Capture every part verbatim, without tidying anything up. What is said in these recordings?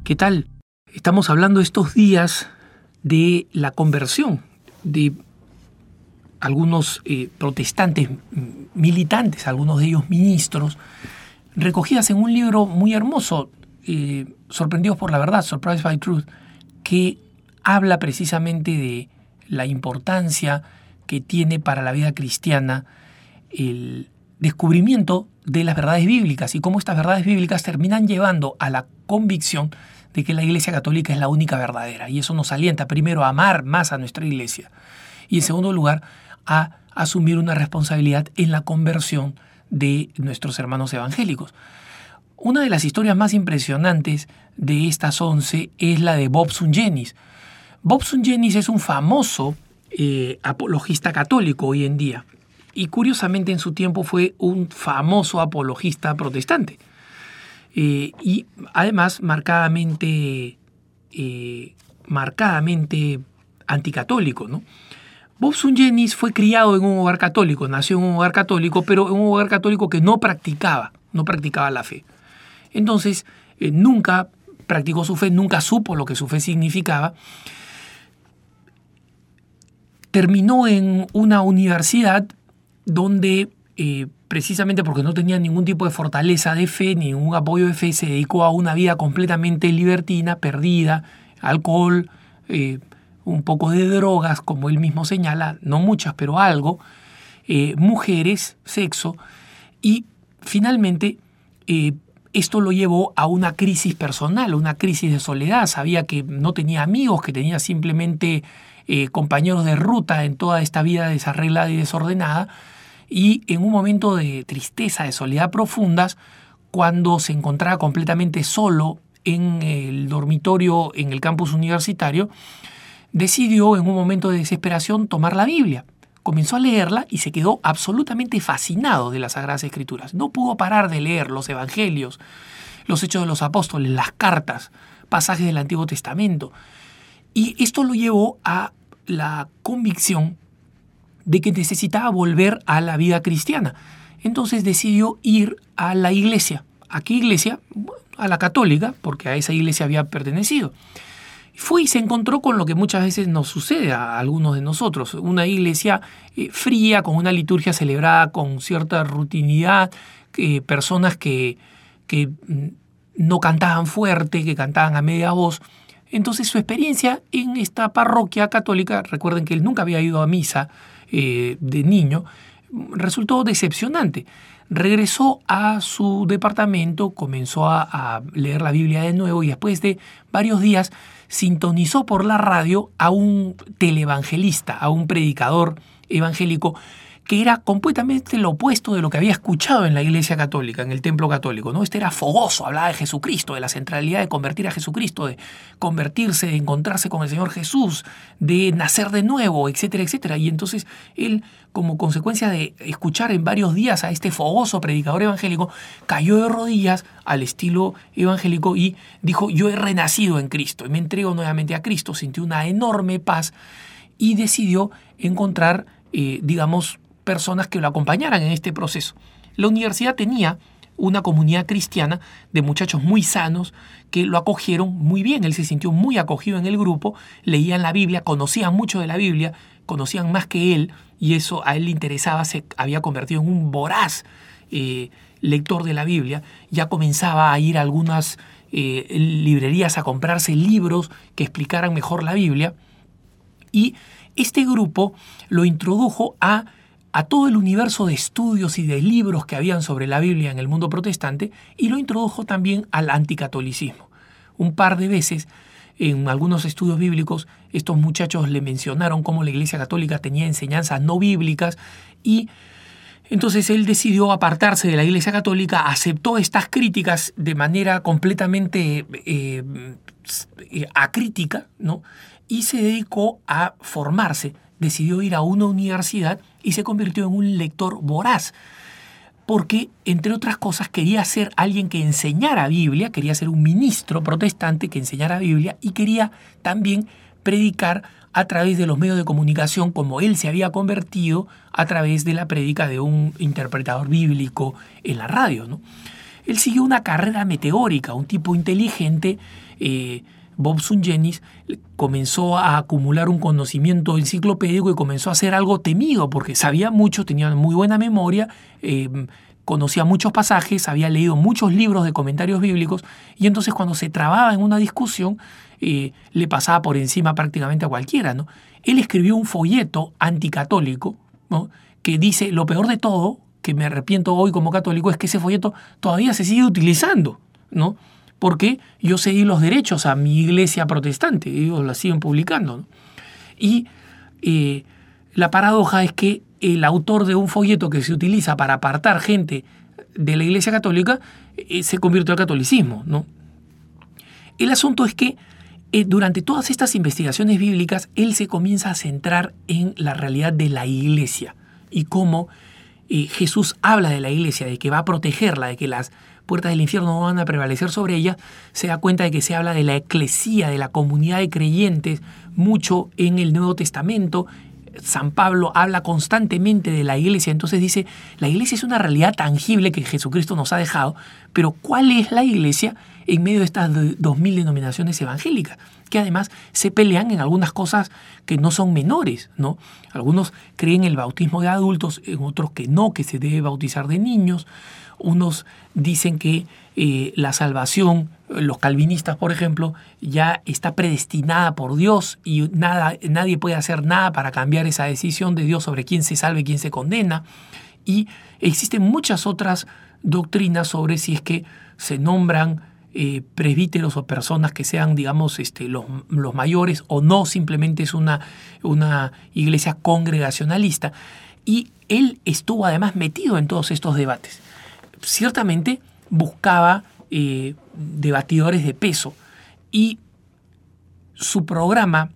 ¿Qué tal? Estamos hablando estos días de la conversión de algunos eh, protestantes militantes, algunos de ellos ministros, recogidas en un libro muy hermoso, eh, Sorprendidos por la Verdad, Surprised by Truth, que habla precisamente de la importancia que tiene para la vida cristiana el descubrimiento de las verdades bíblicas y cómo estas verdades bíblicas terminan llevando a la convicción de que la Iglesia Católica es la única verdadera. Y eso nos alienta primero a amar más a nuestra Iglesia y en segundo lugar a asumir una responsabilidad en la conversión de nuestros hermanos evangélicos. Una de las historias más impresionantes de estas once es la de Bob Sungenis. Bob Sungenis es un famoso eh, apologista católico hoy en día y curiosamente en su tiempo fue un famoso apologista protestante eh, y además marcadamente, eh, marcadamente anticatólico, ¿no? Bob Sungenis fue criado en un hogar católico, nació en un hogar católico, pero en un hogar católico que no practicaba, no practicaba la fe. Entonces, eh, nunca practicó su fe, nunca supo lo que su fe significaba. Terminó en una universidad donde, eh, precisamente porque no tenía ningún tipo de fortaleza de fe, ni ningún apoyo de fe, se dedicó a una vida completamente libertina, perdida, alcohol, eh, un poco de drogas, como él mismo señala, no muchas, pero algo, eh, mujeres, sexo, y finalmente eh, esto lo llevó a una crisis personal, una crisis de soledad. Sabía que no tenía amigos, que tenía simplemente eh, compañeros de ruta en toda esta vida desarreglada y desordenada, y en un momento de tristeza, de soledad profundas, cuando se encontraba completamente solo en el dormitorio en el campus universitario, decidió en un momento de desesperación tomar la Biblia. Comenzó a leerla y se quedó absolutamente fascinado de las Sagradas Escrituras. No pudo parar de leer los Evangelios, los Hechos de los Apóstoles, las cartas, pasajes del Antiguo Testamento. Y esto lo llevó a la convicción de que necesitaba volver a la vida cristiana. Entonces decidió ir a la iglesia. ¿A qué iglesia? A la católica, porque a esa iglesia había pertenecido. Fue y se encontró con lo que muchas veces nos sucede a algunos de nosotros, una iglesia eh, fría, con una liturgia celebrada con cierta rutinidad, eh, personas que, que no cantaban fuerte, que cantaban a media voz. Entonces su experiencia en esta parroquia católica, recuerden que él nunca había ido a misa eh, de niño, resultó decepcionante. Regresó a su departamento, comenzó a, a leer la Biblia de nuevo y después de varios días sintonizó por la radio a un televangelista, a un predicador evangélico que era completamente lo opuesto de lo que había escuchado en la Iglesia Católica, en el templo católico, ¿no? Este era fogoso, hablaba de Jesucristo, de la centralidad de convertir a Jesucristo, de convertirse, de encontrarse con el Señor Jesús, de nacer de nuevo, etcétera, etcétera. Y entonces él, como consecuencia de escuchar en varios días a este fogoso predicador evangélico, cayó de rodillas al estilo evangélico y dijo: yo he renacido en Cristo y me entrego nuevamente a Cristo. Sintió una enorme paz y decidió encontrar, eh, digamos, personas que lo acompañaran en este proceso. La universidad tenía una comunidad cristiana de muchachos muy sanos que lo acogieron muy bien. Él se sintió muy acogido en el grupo, leían la Biblia, conocían mucho de la Biblia, conocían más que él y eso a él le interesaba, se había convertido en un voraz eh, lector de la Biblia. Ya comenzaba a ir a algunas eh, librerías a comprarse libros que explicaran mejor la Biblia y este grupo lo introdujo a a todo el universo de estudios y de libros que habían sobre la Biblia en el mundo protestante y lo introdujo también al anticatolicismo. Un par de veces, en algunos estudios bíblicos, estos muchachos le mencionaron cómo la Iglesia Católica tenía enseñanzas no bíblicas y entonces él decidió apartarse de la Iglesia Católica, aceptó estas críticas de manera completamente eh, acrítica, ¿no? Y se dedicó a formarse. Decidió ir a una universidad y se convirtió en un lector voraz, porque, entre otras cosas, quería ser alguien que enseñara Biblia, quería ser un ministro protestante que enseñara Biblia y quería también predicar a través de los medios de comunicación como él se había convertido a través de la prédica de un interpretador bíblico en la radio, ¿no? Él siguió una carrera meteórica, un tipo inteligente. eh, Bob Sungenis comenzó a acumular un conocimiento enciclopédico y comenzó a hacer algo temido porque sabía mucho, tenía muy buena memoria, eh, conocía muchos pasajes, había leído muchos libros de comentarios bíblicos y entonces cuando se trababa en una discusión eh, le pasaba por encima prácticamente a cualquiera, ¿no? Él escribió un folleto anticatólico, ¿no?, que dice: lo peor de todo, que me arrepiento hoy como católico, es que ese folleto todavía se sigue utilizando, ¿no? Porque yo cedí los derechos a mi iglesia protestante, ellos la siguen publicando, ¿no? Y eh, la paradoja es que el autor de un folleto que se utiliza para apartar gente de la iglesia católica eh, se convirtió al catolicismo, ¿no? El asunto es que eh, durante todas estas investigaciones bíblicas él se comienza a centrar en la realidad de la iglesia y cómo eh, Jesús habla de la iglesia, de que va a protegerla, de que las puertas del infierno no van a prevalecer sobre ella. Se da cuenta de que se habla de la eclesía, de la comunidad de creyentes, mucho en el Nuevo Testamento. San Pablo habla constantemente de la iglesia, entonces dice, la iglesia es una realidad tangible que Jesucristo nos ha dejado, pero ¿cuál es la iglesia en medio de estas dos mil denominaciones evangélicas? Que además se pelean en algunas cosas que no son menores, ¿no? Algunos creen el bautismo de adultos, en otros que no, que se debe bautizar de niños. Unos dicen que eh, la salvación, los calvinistas, por ejemplo, ya está predestinada por Dios y nada, nadie puede hacer nada para cambiar esa decisión de Dios sobre quién se salve y quién se condena. Y existen muchas otras doctrinas sobre si es que se nombran eh, presbíteros o personas que sean, digamos, este, los, los mayores o no, simplemente es una, una iglesia congregacionalista. Y él estuvo además metido en todos estos debates. Ciertamente buscaba eh, debatidores de peso y su programa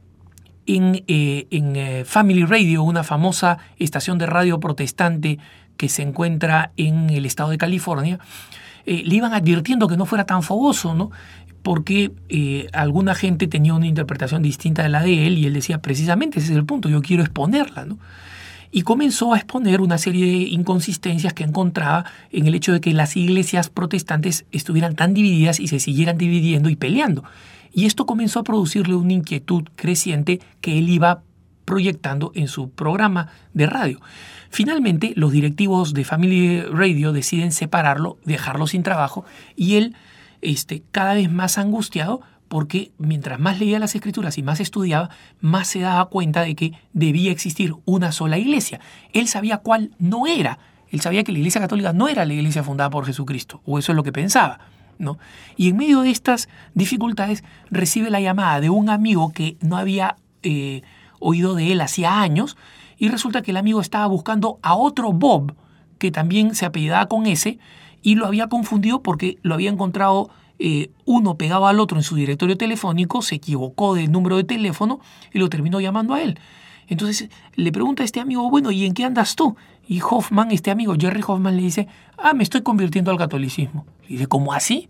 en, eh, en eh, Family Radio, una famosa estación de radio protestante que se encuentra en el estado de California, eh, le iban advirtiendo que no fuera tan fogoso, ¿no? Porque eh, alguna gente tenía una interpretación distinta de la de él y él decía, precisamente ese es el punto, yo quiero exponerla, ¿no? Y comenzó a exponer una serie de inconsistencias que encontraba en el hecho de que las iglesias protestantes estuvieran tan divididas y se siguieran dividiendo y peleando. Y esto comenzó a producirle una inquietud creciente que él iba proyectando en su programa de radio. Finalmente, los directivos de Family Radio deciden separarlo, dejarlo sin trabajo, y él, este, cada vez más angustiado, porque mientras más leía las Escrituras y más estudiaba, más se daba cuenta de que debía existir una sola iglesia. Él sabía cuál no era. Él sabía que la Iglesia Católica no era la iglesia fundada por Jesucristo, o eso es lo que pensaba, ¿no? Y en medio de estas dificultades recibe la llamada de un amigo que no había eh, oído de él hacía años, y resulta que el amigo estaba buscando a otro Bob, que también se apellidaba con ese, y lo había confundido porque lo había encontrado Eh, uno pegado al otro en su directorio telefónico, se equivocó del número de teléfono y lo terminó llamando a él. Entonces le pregunta a este amigo, bueno, ¿y en qué andas tú? Y Hoffman, este amigo, Jerry Hoffman, le dice, ah, me estoy convirtiendo al catolicismo. Y dice, ¿cómo así?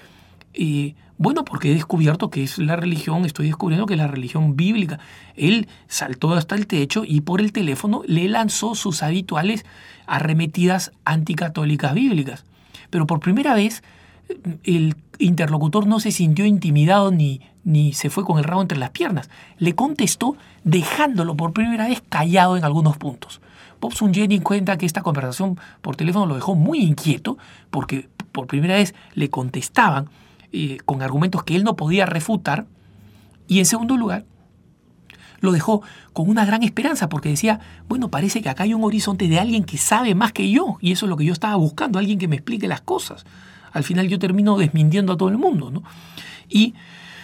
Y bueno, porque he descubierto que es la religión, estoy descubriendo que es la religión bíblica. Él saltó hasta el techo y por el teléfono le lanzó sus habituales arremetidas anticatólicas bíblicas. Pero por primera vez el interlocutor no se sintió intimidado ni, ni se fue con el rabo entre las piernas. Le contestó dejándolo por primera vez callado en algunos puntos. Bob Sungenis cuenta que esta conversación por teléfono lo dejó muy inquieto porque por primera vez le contestaban eh, con argumentos que él no podía refutar, y en segundo lugar lo dejó con una gran esperanza porque decía, bueno, parece que acá hay un horizonte de alguien que sabe más que yo y eso es lo que yo estaba buscando, alguien que me explique las cosas. Al final yo termino desmintiendo a todo el mundo, ¿no? Y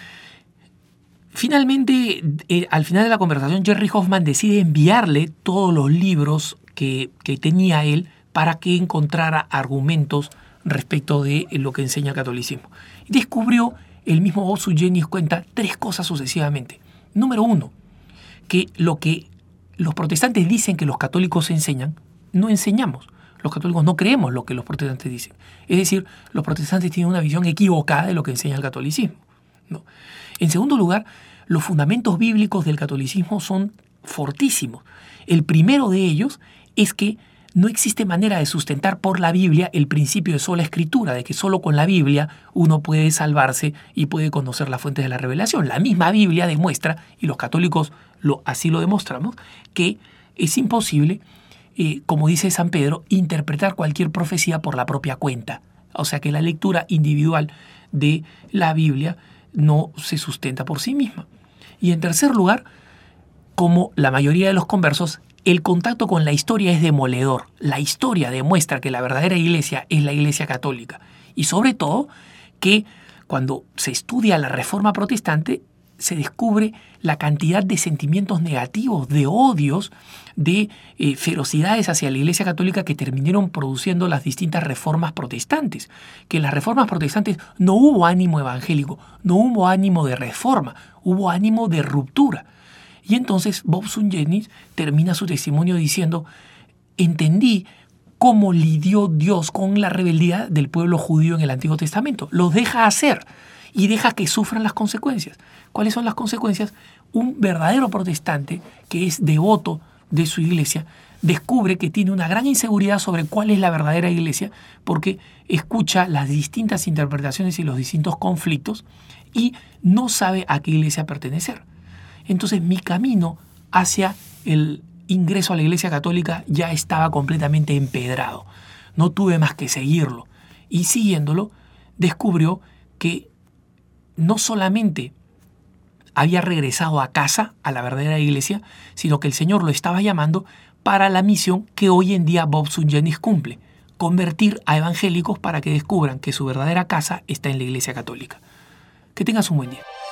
finalmente, eh, al final de la conversación, Jerry Hoffman decide enviarle todos los libros que, que tenía él para que encontrara argumentos respecto de lo que enseña el catolicismo. Y descubrió, el mismo Bob Sungenis cuenta, tres cosas sucesivamente. Número uno, que lo que los protestantes dicen que los católicos enseñan, no enseñamos. Los católicos no creemos lo que los protestantes dicen. Es decir, los protestantes tienen una visión equivocada de lo que enseña el catolicismo, ¿no? En segundo lugar, los fundamentos bíblicos del catolicismo son fortísimos. El primero de ellos es que no existe manera de sustentar por la Biblia el principio de sola escritura, de que solo con la Biblia uno puede salvarse y puede conocer las fuentes de la revelación. La misma Biblia demuestra, y los católicos lo, así lo demostramos, que es imposible, eh, como dice San Pedro, interpretar cualquier profecía por la propia cuenta. O sea que la lectura individual de la Biblia no se sustenta por sí misma. Y en tercer lugar, como la mayoría de los conversos, el contacto con la historia es demoledor. La historia demuestra que la verdadera iglesia es la iglesia católica. Y sobre todo, que cuando se estudia la Reforma Protestante, se descubre la cantidad de sentimientos negativos, de odios, de eh, ferocidades hacia la iglesia católica que terminaron produciendo las distintas reformas protestantes. Que en las reformas protestantes no hubo ánimo evangélico, no hubo ánimo de reforma, hubo ánimo de ruptura. Y entonces Bobson Jennings termina su testimonio diciendo: entendí cómo lidió Dios con la rebeldía del pueblo judío en el Antiguo Testamento. Los deja hacer y deja que sufran las consecuencias. ¿Cuáles son las consecuencias? Un verdadero protestante que es devoto de su iglesia descubre que tiene una gran inseguridad sobre cuál es la verdadera iglesia, porque escucha las distintas interpretaciones y los distintos conflictos y no sabe a qué iglesia pertenecer. Entonces mi camino hacia el ingreso a la Iglesia Católica ya estaba completamente empedrado. No tuve más que seguirlo. Y siguiéndolo, descubrió que no solamente había regresado a casa, a la verdadera iglesia, sino que el Señor lo estaba llamando para la misión que hoy en día Bobson Jennings cumple: convertir a evangélicos para que descubran que su verdadera casa está en la Iglesia Católica. Que tengas un buen día.